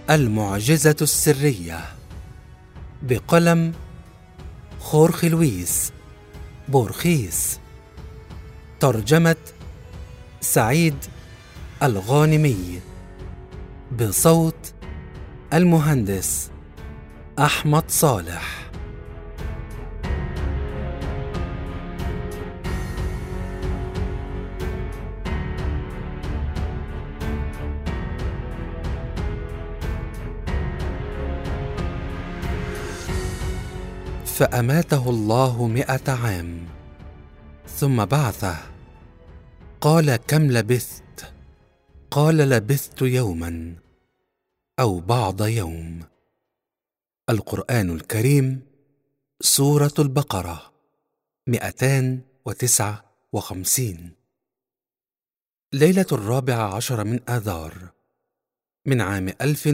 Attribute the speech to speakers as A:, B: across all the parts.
A: المعجزة السرية بقلم خورخ لويس بورخيس. ترجمة سعيد الغانمي، بصوت المهندس أحمد صالح. فأماته الله 100 عام ثم بعثه. قال: كم لبثت؟ قال: لبثت يوما أو بعض يوم. القرآن الكريم، سورة البقرة، 259. ليلة 14 من آذار من عام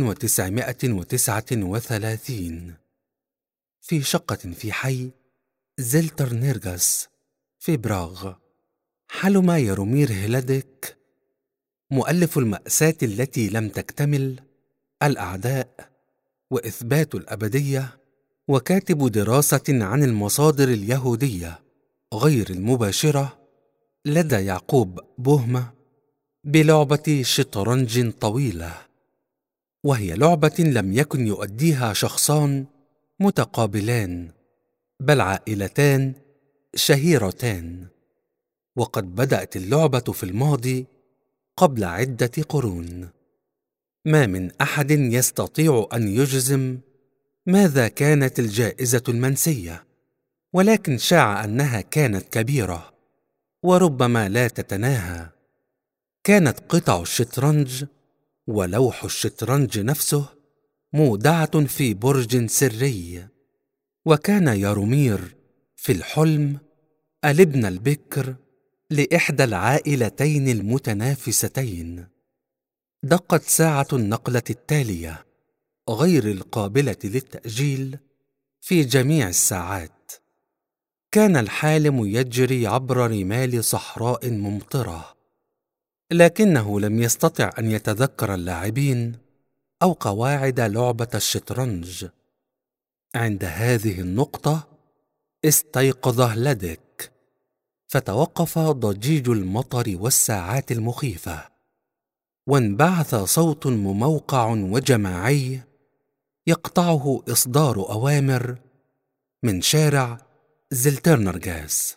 A: 1939، في شقة في حي زيلترنيرغاس في براغ، حلم يارومير هيلاديك، مؤلف المأساة التي لم تكتمل، الأعداء وإثبات الأبدية، وكاتب دراسة عن المصادر اليهودية غير المباشرة لدى يعقوب بوهمة، بلعبة شطرنج طويلة، وهي لعبة لم يكن يؤديها شخصان متقابلان، بل عائلتان شهيرتان. وقد بدأت اللعبة في الماضي قبل عدة قرون. ما من أحد يستطيع أن يجزم ماذا كانت الجائزة المنسية، ولكن شاع أنها كانت كبيرة وربما لا تتناهى. كانت قطع الشطرنج ولوح الشطرنج نفسه مودعة في برج سري، وكان يارومير في الحلم الابن البكر لإحدى العائلتين المتنافستين. دقت ساعة النقلة التالية غير القابلة للتأجيل في جميع الساعات. كان الحالم يجري عبر رمال صحراء ممطرة، لكنه لم يستطع أن يتذكر اللاعبين أو قواعد لعبة الشطرنج. عند هذه النقطة استيقظ هيلاديك، فتوقف ضجيج المطر والساعات المخيفة، وانبعث صوت مموقع وجماعي يقطعه إصدار أوامر من شارع زيلترنرغاس.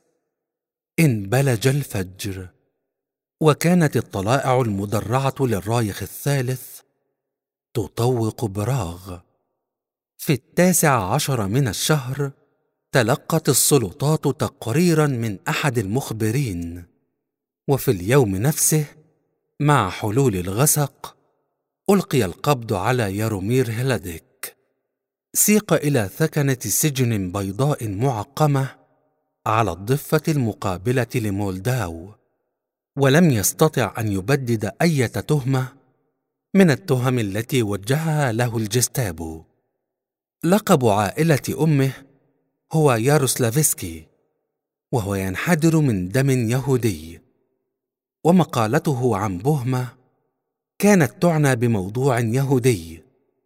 A: انبلج الفجر، وكانت الطلائع المدرعة للرايخ الثالث تطوق براغ. في 19 من الشهر تلقت السلطات تقريرا من أحد المخبرين، وفي اليوم نفسه مع حلول الغسق ألقي القبض على يارومير هيلاديك. سيق إلى ثكنة سجن بيضاء معقمة على الضفة المقابلة لمولداو، ولم يستطع أن يبدد أي تهمة من التهم التي وجهها له الجستابو. لقب عائلة أمه هو ياروسلافسكي، وهو ينحدر من دم يهودي. ومقالته عن بوهمة كانت تعنى بموضوع يهودي،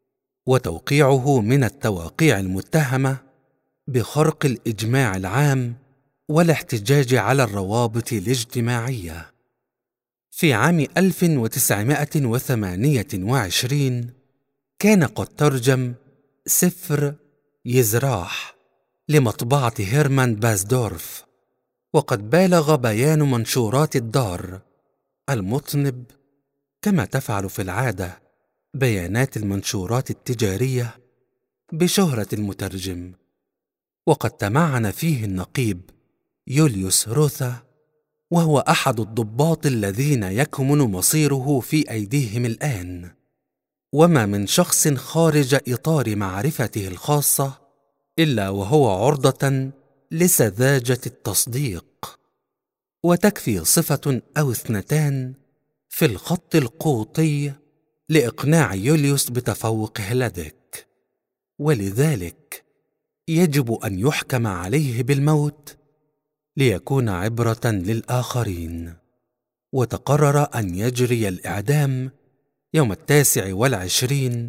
A: وتوقيعه من التواقيع المتهمة بخرق الإجماع العام والاحتجاج على الروابط الاجتماعية. في عام 1928 كان قد ترجم سفر يزراح لمطبعة هيرمان بازدورف، وقد بالغ بيان منشورات الدار المطنب، كما تفعل في العادة بيانات المنشورات التجارية، بشهرة المترجم. وقد تمعن فيه النقيب يوليوس روثا، وهو أحد الضباط الذين يكمن مصيره في أيديهم الآن. وما من شخص خارج إطار معرفته الخاصة إلا وهو عرضة لسذاجة التصديق، وتكفي صفة أو اثنتان في الخط القوطي لإقناع يوليوس بتفوق هيلاديك، ولذلك يجب أن يحكم عليه بالموت ليكون عبرة للآخرين. وتقرر أن يجري الإعدام يوم 29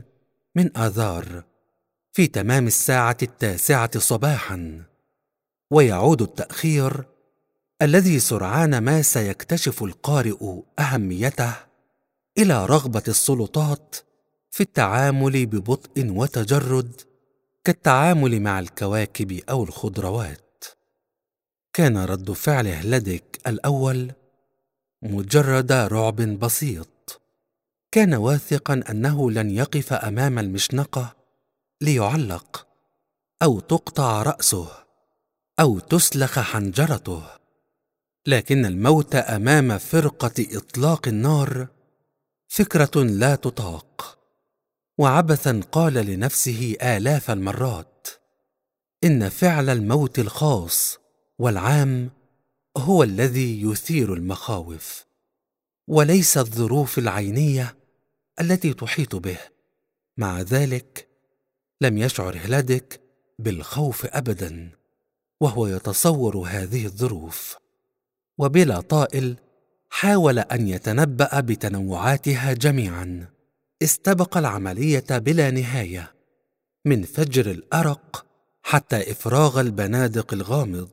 A: من آذار في تمام 9:00 صباحا، ويعود التأخير الذي سرعان ما سيكتشف القارئ أهميته إلى رغبة السلطات في التعامل ببطء وتجرد كالتعامل مع الكواكب أو الخضروات. كان رد فعل هلدك الأول مجرد رعب بسيط. كان واثقا أنه لن يقف أمام المشنقة ليعلق أو تقطع رأسه أو تسلخ حنجرته، لكن الموت أمام فرقة إطلاق النار فكرة لا تطاق. وعبثا قال لنفسه آلاف المرات إن فعل الموت الخاص والعام هو الذي يثير المخاوف، وليس الظروف العينية التي تحيط به. مع ذلك لم يشعر هلادك بالخوف أبدا وهو يتصور هذه الظروف، وبلا طائل حاول أن يتنبأ بتنوعاتها جميعا. استبق العملية بلا نهاية، من فجر الأرق حتى إفراغ البنادق الغامض.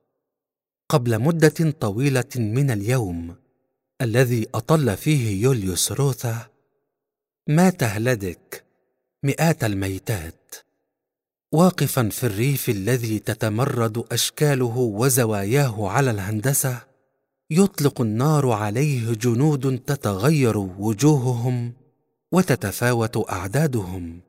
A: قبل مدة طويلة من اليوم الذي أطل فيه يوليوس روثا، مات هلادك مئات الميتات، واقفا في الريف الذي تتمرد أشكاله وزواياه على الهندسة. يطلق النار عليه جنود تتغير وجوههم وتتفاوت أعدادهم،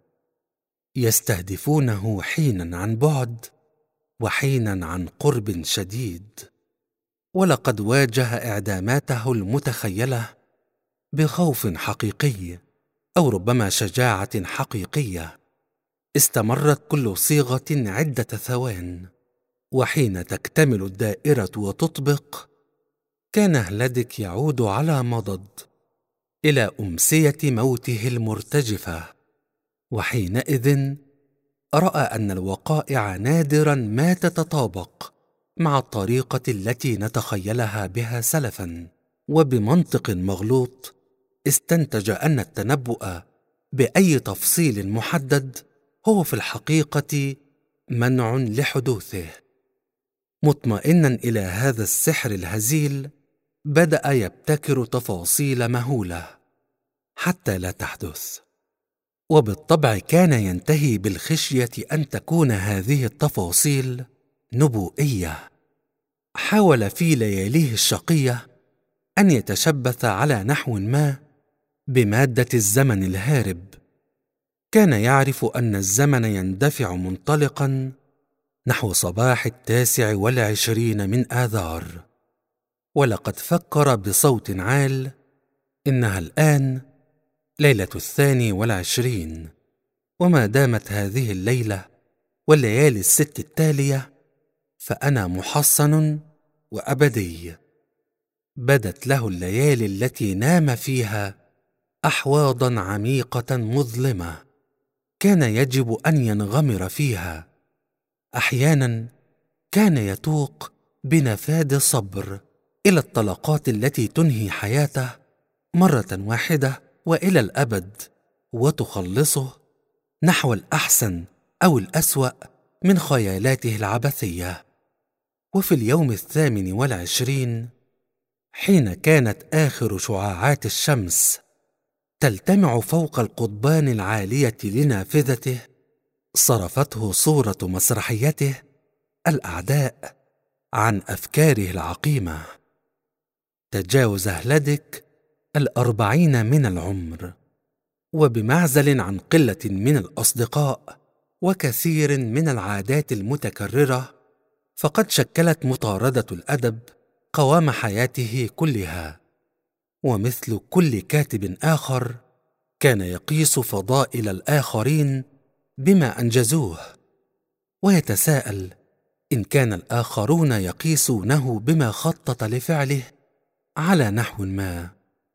A: يستهدفونه حينا عن بعد وحينا عن قرب شديد. ولقد واجه إعداماته المتخيلة بخوف حقيقي أو ربما شجاعة حقيقية. استمرت كل صيغة عدة ثوان، وحين تكتمل الدائرة وتطبق كان هلادك يعود على مضض إلى أمسية موته المرتجفة. وحينئذ رأى أن الوقائع نادرا ما تتطابق مع الطريقة التي نتخيلها بها سلفا، وبمنطق مغلوط استنتج أن التنبؤ بأي تفصيل محدد هو في الحقيقة منع لحدوثه. مطمئنا إلى هذا السحر الهزيل بدأ يبتكر تفاصيل مهولة حتى لا تحدث، وبالطبع كان ينتهي بالخشية أن تكون هذه التفاصيل نبوءية. حاول في لياليه الشقية أن يتشبث على نحو ما بمادة الزمن الهارب. كان يعرف أن الزمن يندفع منطلقا نحو صباح 29 من آذار، ولقد فكر بصوت عال: إنها الآن ليلة 22، وما دامت هذه الليلة والليالي الست التالية فأنا محصن وأبدي. بدت له الليالي التي نام فيها أحواضا عميقة مظلمة كان يجب أن ينغمر فيها. أحيانا كان يتوق بنفاد صبر إلى الطلقات التي تنهي حياته مرة واحدة وإلى الأبد، وتخلصه نحو الأحسن أو الأسوأ من خيالاته العبثية. وفي اليوم 28 حين كانت آخر شعاعات الشمس تلتمع فوق القضبان العالية لنافذته، صرفته صورة مسرحيته الأعداء عن أفكاره العقيمة. تجاوز هلادك 40 من العمر، وبمعزل عن قلة من الأصدقاء وكثير من العادات المتكررة، فقد شكلت مطاردة الأدب قوام حياته كلها. ومثل كل كاتب آخر كان يقيس فضائل الآخرين بما أنجزوه، ويتساءل إن كان الآخرون يقيسونه بما خطط لفعله على نحو ما.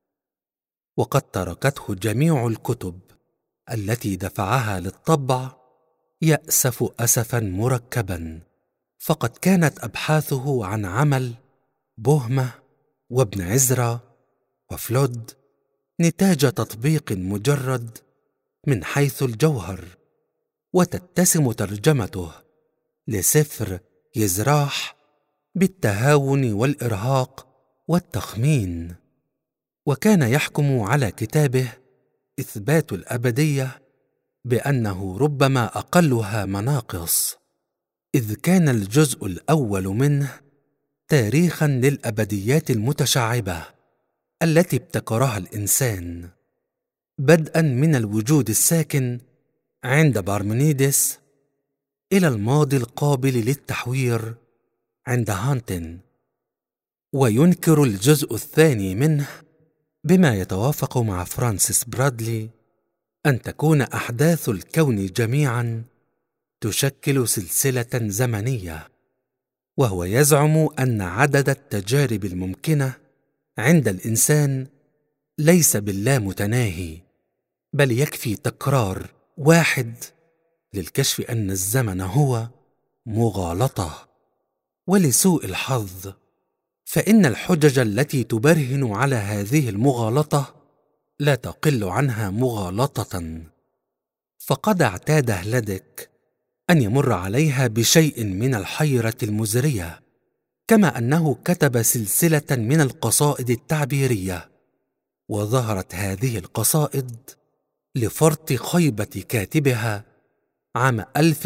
A: وقد تركته جميع الكتب التي دفعها للطبع يأسف أسفا مركبا، فقد كانت أبحاثه عن عمل بوهمة وابن عزرا وفلود نتاج تطبيق مجرد من حيث الجوهر، وتتسم ترجمته لسفر يزراح بالتهاون والإرهاق والتخمين. وكان يحكم على كتابه إثبات الأبدية بأنه ربما أقلها مناقص، إذ كان الجزء الأول منه تاريخاً للأبديات المتشعبة التي ابتكرها الإنسان، بدءاً من الوجود الساكن عند بارمينيدس إلى الماضي القابل للتحوير عند هانتن. وينكر الجزء الثاني منه بما يتوافق مع فرانسيس برادلي أن تكون أحداث الكون جميعاً تشكل سلسلة زمنية، وهو يزعم أن عدد التجارب الممكنة عند الإنسان ليس باللامتناهي، بل يكفي تكرار واحد للكشف أن الزمن هو مغالطة. ولسوء الحظ فإن الحجج التي تبرهن على هذه المغالطة لا تقل عنها مغالطة، فقد اعتاد هلادك أن يمر عليها بشيء من الحيرة المزرية، كما أنه كتب سلسلة من القصائد التعبيرية، وظهرت هذه القصائد لفرط خيبة كاتبها عام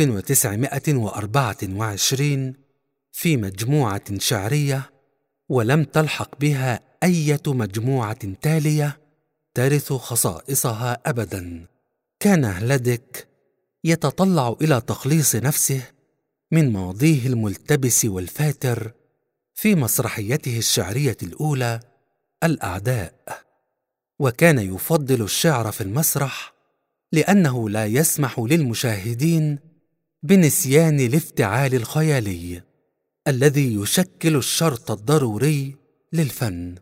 A: 1924 في مجموعة شعرية، ولم تلحق بها أي مجموعة تالية ترث خصائصها أبداً. كان هلادك يتطلع إلى تخليص نفسه من ماضيه الملتبس والفاتر في مسرحيته الشعرية الأولى الأعداء، وكان يفضل الشعر في المسرح لأنه لا يسمح للمشاهدين بنسيان الافتعال الخيالي الذي يشكل الشرط الضروري للفن.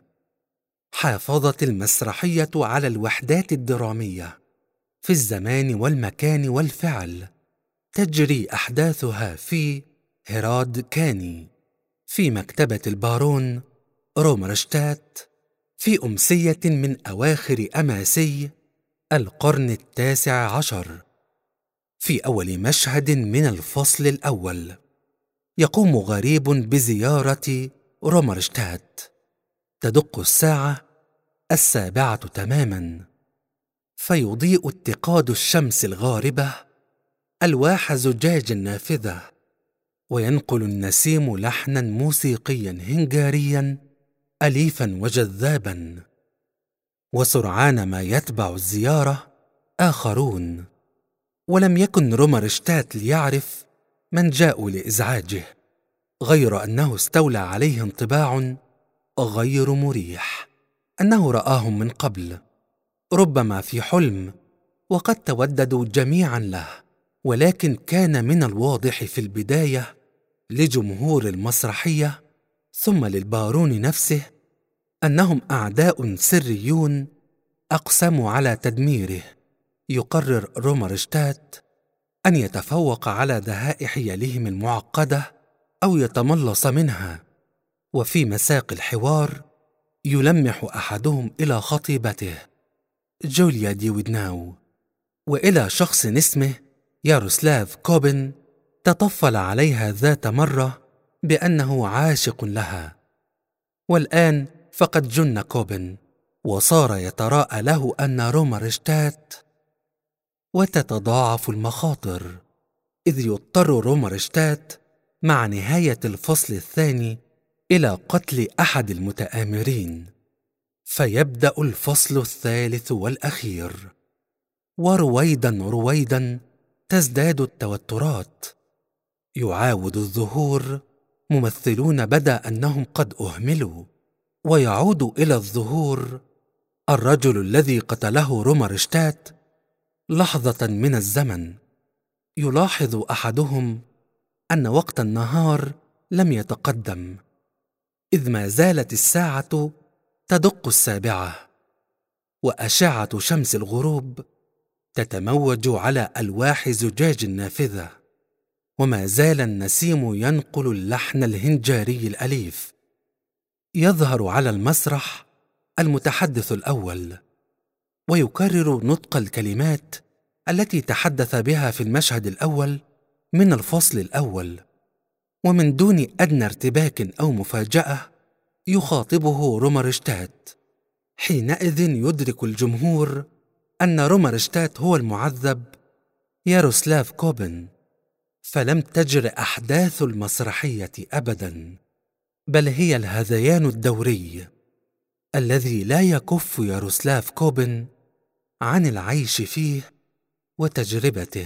A: حافظت المسرحية على الوحدات الدرامية في الزمان والمكان والفعل، تجري أحداثها في هيراد كاني، في مكتبة البارون رومرشتات، في أمسية من أواخر أماسي القرن 19، في أول مشهد من الفصل الأول يقوم غريب بزيارة رومرشتات، تدق الساعة 7 تماماً، فيضيء اتقاد الشمس الغاربة ألواح زجاج نافذة، وينقل النسيم لحناً موسيقياً هنجارياً أليفاً وجذاباً. وسرعان ما يتبع الزيارة آخرون، ولم يكن رومرشتات ليعرف من جاءوا لإزعاجه، غير أنه استولى عليه انطباع غير مريح أنه رآهم من قبل، ربما في حلم، وقد توددوا جميعا له. ولكن كان من الواضح في البداية لجمهور المسرحية ثم للبارون نفسه أنهم أعداء سريون أقسموا على تدميره. يقرر رومرشتات أن يتفوق على دهاء حيلهم المعقدة أو يتملص منها، وفي مساق الحوار يلمح أحدهم إلى خطيبته جوليا ديويدناو، وإلى شخص اسمه ياروسلاف كوبن تطفل عليها ذات مرة بأنه عاشق لها. والآن فقد جن كوبن وصار يتراءى له أن رومرشتات، وتتضاعف المخاطر، إذ يضطر رومرشتات مع نهاية الفصل الثاني إلى قتل أحد المتآمرين، فيبدأ الفصل الثالث والأخير، ورويدا تزداد التوترات. يعاود الظهور ممثلون بدا أنهم قد أهملوا، ويعود إلى الظهور الرجل الذي قتله رومرشتات لحظة من الزمن. يلاحظ أحدهم أن وقت النهار لم يتقدم، إذ ما زالت الساعة تدق 7، وأشعة شمس الغروب تتموج على ألواح زجاج النافذة، وما زال النسيم ينقل اللحن الهنجاري الأليف. يظهر على المسرح المتحدث الأول، ويكرر نطق الكلمات التي تحدث بها في المشهد الأول من الفصل الأول، ومن دون أدنى ارتباك أو مفاجأة يخاطبه رومرشتات. حينئذ يدرك الجمهور أن رومرشتات هو المعذب ياروسلاف كوبن، فلم تجر أحداث المسرحية أبداً، بل هي الهذيان الدوري الذي لا يكف ياروسلاف كوبن عن العيش فيه وتجربته.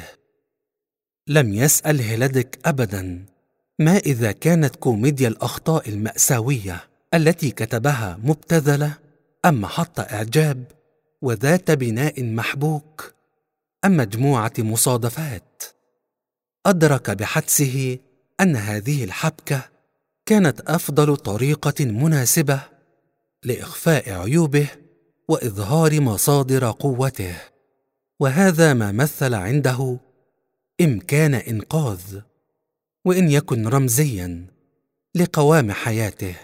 A: لم يسأل هيلاديك أبداً ما إذا كانت كوميديا الأخطاء المأساوية التي كتبها مبتذلة أم محط إعجاب وذات بناء محبوك أم مجموعة مصادفات. أدرك بحدسه أن هذه الحبكة كانت أفضل طريقة مناسبة لإخفاء عيوبه وإظهار مصادر قوته، وهذا ما مثل عنده إمكان إنقاذ وإن يكن رمزياً لقوام حياته.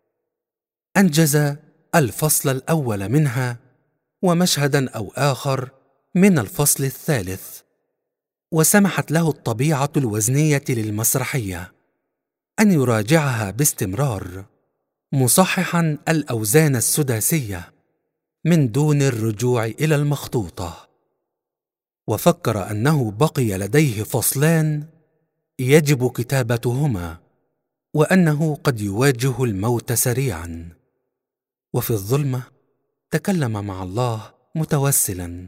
A: أنجز الفصل الأول منها ومشهداً أو آخر من الفصل الثالث، وسمحت له الطبيعة الوزنية للمسرحية أن يراجعها باستمرار، مصححاً الأوزان السداسية من دون الرجوع إلى المخطوطة. وفكر أنه بقي لديه فصلان يجب كتابتهما، وأنه قد يواجه الموت سريعاً. وفي الظلمة تكلم مع الله متوسلاً: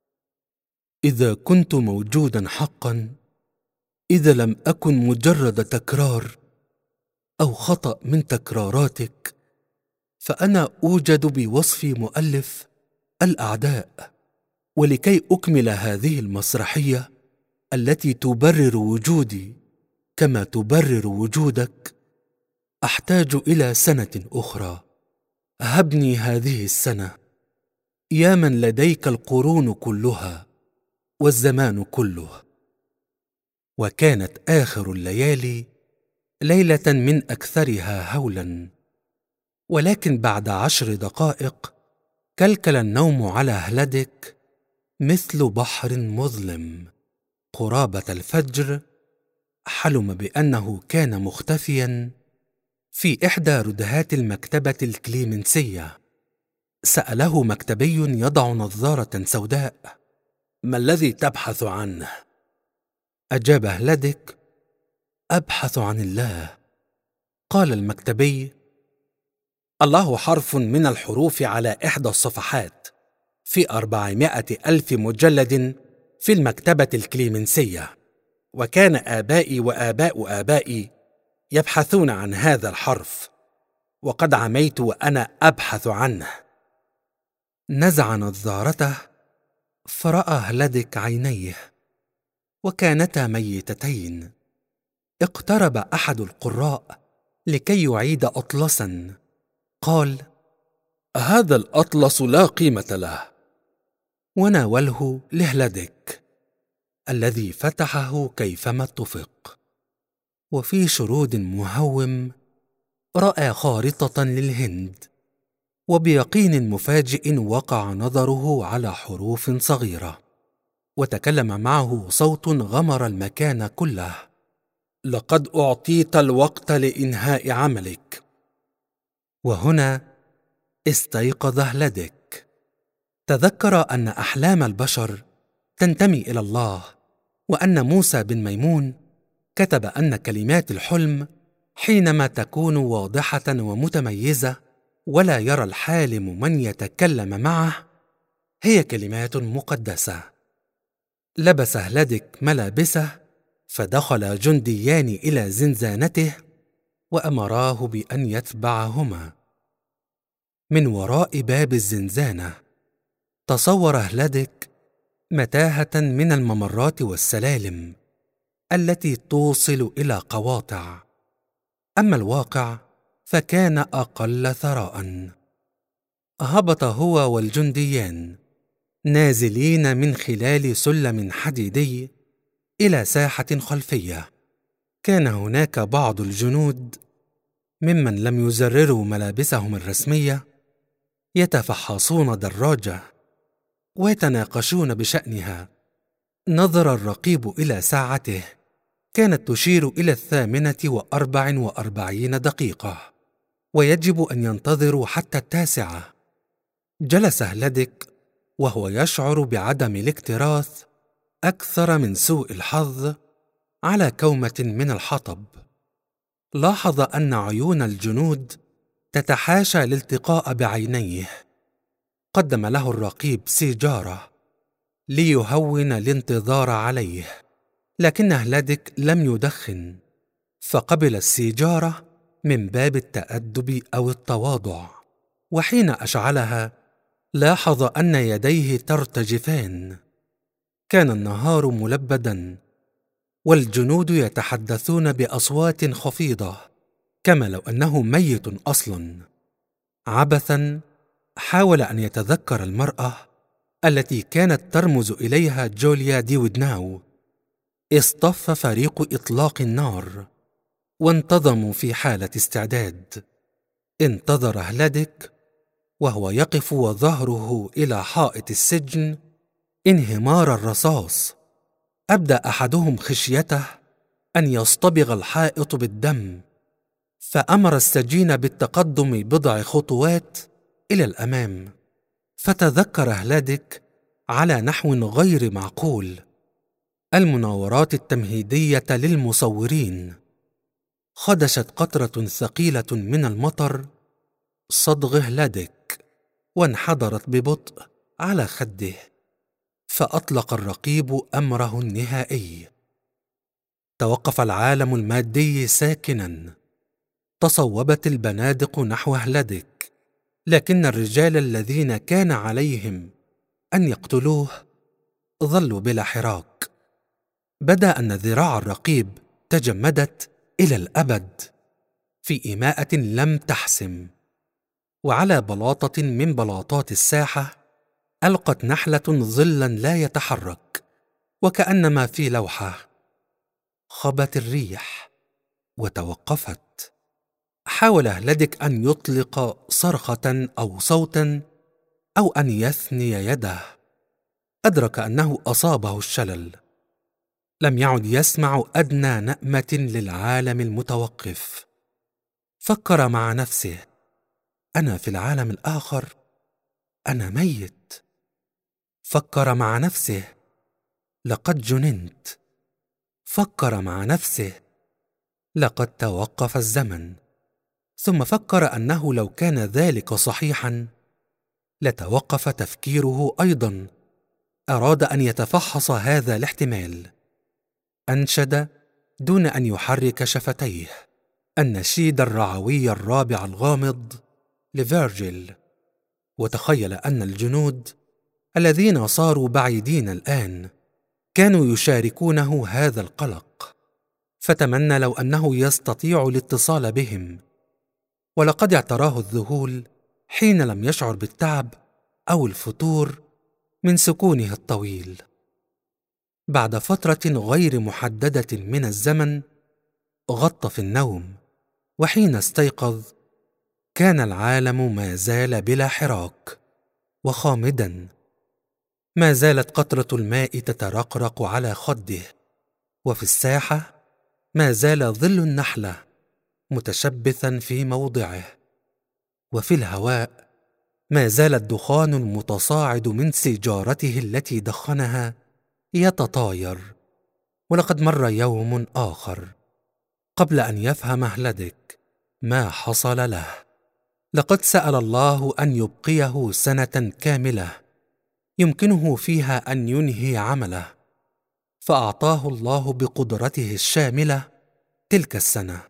A: إذا كنت موجوداً حقاً، إذا لم أكن مجرد تكرار أو خطأ من تكراراتك، فأنا أوجد بوصفي مؤلف الأعداء، ولكي أكمل هذه المسرحية التي تبرر وجودي كما تبرر وجودك، أحتاج إلى سنة أخرى. هبني هذه السنة يا من لديك القرون كلها والزمان كله. وكانت آخر الليالي ليلة من أكثرها هولا، ولكن بعد 10 دقائق كلكل النوم على هيلاديك مثل بحر مظلم. قرابة الفجر حلم بأنه كان مختفيا في إحدى ردهات المكتبة الكليمنسية. سأله مكتبي يضع نظارة سوداء: ما الذي تبحث عنه؟ أجاب هيلاديك: أبحث عن الله. قال المكتبي: الله حرف من الحروف على إحدى الصفحات في 400,000 مجلد في المكتبة الكليمنسية، وكان آبائي وآباء آبائي يبحثون عن هذا الحرف، وقد عميت وأنا أبحث عنه. نزع نظارته فرأى هيلاديك عينيه وكانتا ميتتين. اقترب أحد القراء لكي يعيد أطلسا. قال: هذا الأطلس لا قيمة له، وناوله لهيلاديك الذي فتحه كيفما اتفق. وفي شرود مهوم رأى خارطة للهند، وبيقين مفاجئ وقع نظره على حروف صغيرة، وتكلم معه صوت غمر المكان كله: لقد أعطيت الوقت لإنهاء عملك. وهنا استيقظ هيلاديك. تذكر أن أحلام البشر تنتمي إلى الله، وأن موسى بن ميمون كتب أن كلمات الحلم حينما تكون واضحة ومتميزة ولا يرى الحالم من يتكلم معه هي كلمات مقدسة. لبس هيلاديك ملابسه، فدخل جنديان إلى زنزانته وأمراه بأن يتبعهما. من وراء باب الزنزانة تصور هيلاديك متاهة من الممرات والسلالم التي توصل إلى قواطع، أما الواقع فكان أقل ثراء. هبط هو والجنديان نازلين من خلال سلم حديدي إلى ساحة خلفية. كان هناك بعض الجنود ممن لم يزرروا ملابسهم الرسمية يتفحصون دراجة ويتناقشون بشأنها، نظر الرقيب إلى ساعته، كانت تشير إلى 8:44 ويجب أن ينتظروا حتى 9. جلس هلدك وهو يشعر بعدم الاكتراث أكثر من سوء الحظ على كومة من الحطب. لاحظ أن عيون الجنود تتحاشى الالتقاء بعينيه. قدم له الرقيب سيجارة ليهون الانتظار عليه، لكن هلدك لم يدخن، فقبل السيجارة من باب التأدب أو التواضع. وحين أشعلها لاحظ أن يديه ترتجفان. كان النهار ملبدا، والجنود يتحدثون بأصوات خفيضة كما لو أنه ميت أصلا. عبثا حاول أن يتذكر المرأة التي كانت ترمز إليها جوليا دي ودناو. اصطف فريق إطلاق النار وانتظموا في حالة استعداد. انتظر هلدك وهو يقف وظهره إلى حائط السجن انهمار الرصاص. أبدى أحدهم خشيته أن يصطبغ الحائط بالدم، فأمر السجين بالتقدم بضع خطوات إلى الأمام. فتذكر هلدك على نحو غير معقول المناورات التمهيدية للمصورين. خدشت قطرة ثقيلة من المطر صدغ هلدك وانحدرت ببطء على خده، فأطلق الرقيب أمره النهائي. توقف العالم المادي ساكنا. تصوبت البنادق نحو هلدك، لكن الرجال الذين كان عليهم أن يقتلوه ظلوا بلا حراك. بدا أن ذراع الرقيب تجمدت إلى الأبد في إيماءة لم تحسم، وعلى بلاطة من بلاطات الساحة ألقت نحلة ظلا لا يتحرك وكأنما في لوحة. خبت الريح وتوقفت. حاول هلدك أن يطلق صرخة أو صوتا أو أن يثني يده. أدرك أنه أصابه الشلل. لم يعد يسمع أدنى نأمة للعالم المتوقف. فكر مع نفسه: أنا في العالم الآخر، أنا ميت. فكر مع نفسه: لقد جننت. فكر مع نفسه: لقد توقف الزمن. ثم فكر أنه لو كان ذلك صحيحا لتوقف تفكيره أيضا. أراد أن يتفحص هذا الاحتمال. أنشد دون أن يحرك شفتيه النشيد الرعوي الرابع الغامض لفيرجيل، وتخيل أن الجنود الذين صاروا بعيدين الآن كانوا يشاركونه هذا القلق. فتمنى لو أنه يستطيع الاتصال بهم. ولقد اعتراه الذهول حين لم يشعر بالتعب أو الفتور من سكونه الطويل. بعد فترة غير محددة من الزمن غط في النوم، وحين استيقظ كان العالم ما زال بلا حراك وخامدا. ما زالت قطرة الماء تترقرق على خده، وفي الساحة ما زال ظل النحلة متشبثا في موضعه، وفي الهواء ما زال الدخان المتصاعد من سيجارته التي دخنها يتطاير. ولقد مر يوم آخر قبل أن يفهم هلدك ما حصل له. لقد سأل الله أن يبقيه سنة كاملة يمكنه فيها أن ينهي عمله، فأعطاه الله بقدرته الشاملة تلك السنة.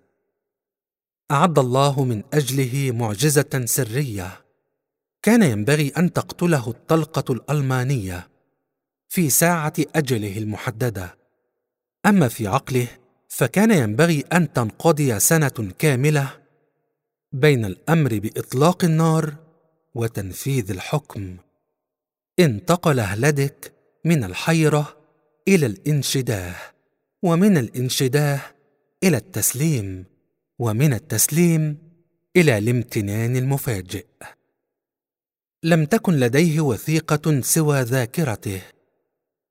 A: أعد الله من أجله معجزة سرية. كان ينبغي أن تقتله الطلقة الألمانية في ساعة أجله المحددة. أما في عقله فكان ينبغي أن تنقضي سنة كاملة بين الأمر بإطلاق النار وتنفيذ الحكم. انتقل هلدك من الحيرة إلى الانشداه، ومن الانشداه إلى التسليم، ومن التسليم إلى الامتنان المفاجئ. لم تكن لديه وثيقة سوى ذاكرته.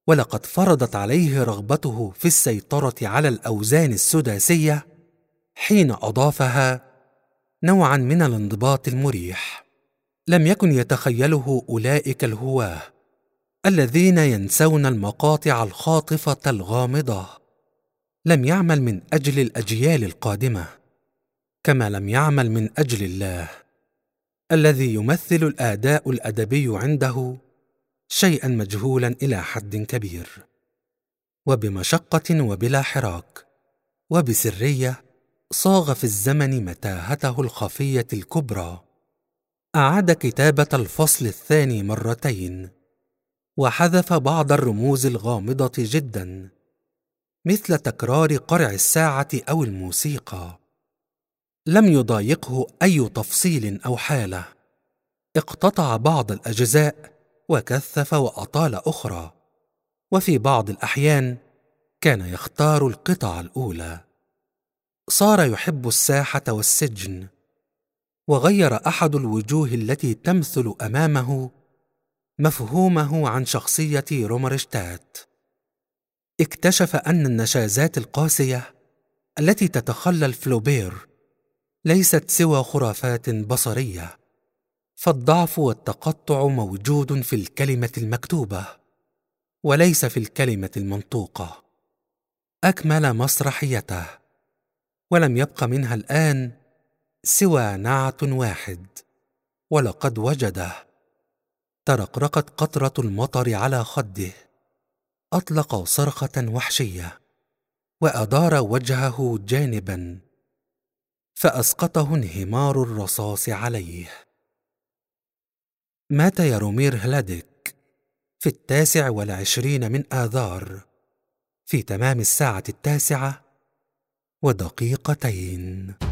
A: ولقد فرضت عليه رغبته في السيطرة على الأوزان السداسية حين أضافها نوعا من الانضباط المريح. لم يكن يتخيله أولئك الهواه الذين ينسون المقاطع الخاطفة الغامضة. لم يعمل من أجل الأجيال القادمة، كما لم يعمل من أجل الله الذي يمثل الأداء الأدبي عنده شيئا مجهولا إلى حد كبير. وبمشقة وبلا حراك وبسرية صاغ في الزمن متاهته الخفية الكبرى. أعاد كتابة الفصل الثاني مرتين، وحذف بعض الرموز الغامضة جدا، مثل تكرار قرع الساعة أو الموسيقى. لم يضايقه أي تفصيل أو حالة. اقتطع بعض الأجزاء وكثف وأطال أخرى، وفي بعض الأحيان كان يختار القطع الأولى. صار يحب الساحة والسجن، وغير أحد الوجوه التي تمثل أمامه مفهومه عن شخصية رومرشتات. اكتشف أن النشازات القاسية التي تتخلل فلوبير ليست سوى خرافات بصرية، فالضعف والتقطع موجود في الكلمة المكتوبة وليس في الكلمة المنطوقة. أكمل مسرحيته، ولم يبق منها الآن سوى نعت واحد، ولقد وجده. ترقرقت قطرة المطر على خده، أطلق صرخة وحشية وأدار وجهه جانبا، فأسقطه انهمار الرصاص عليه. مات يارومير هلاديك في 29 من آذار في تمام 9:09 ودقيقتين.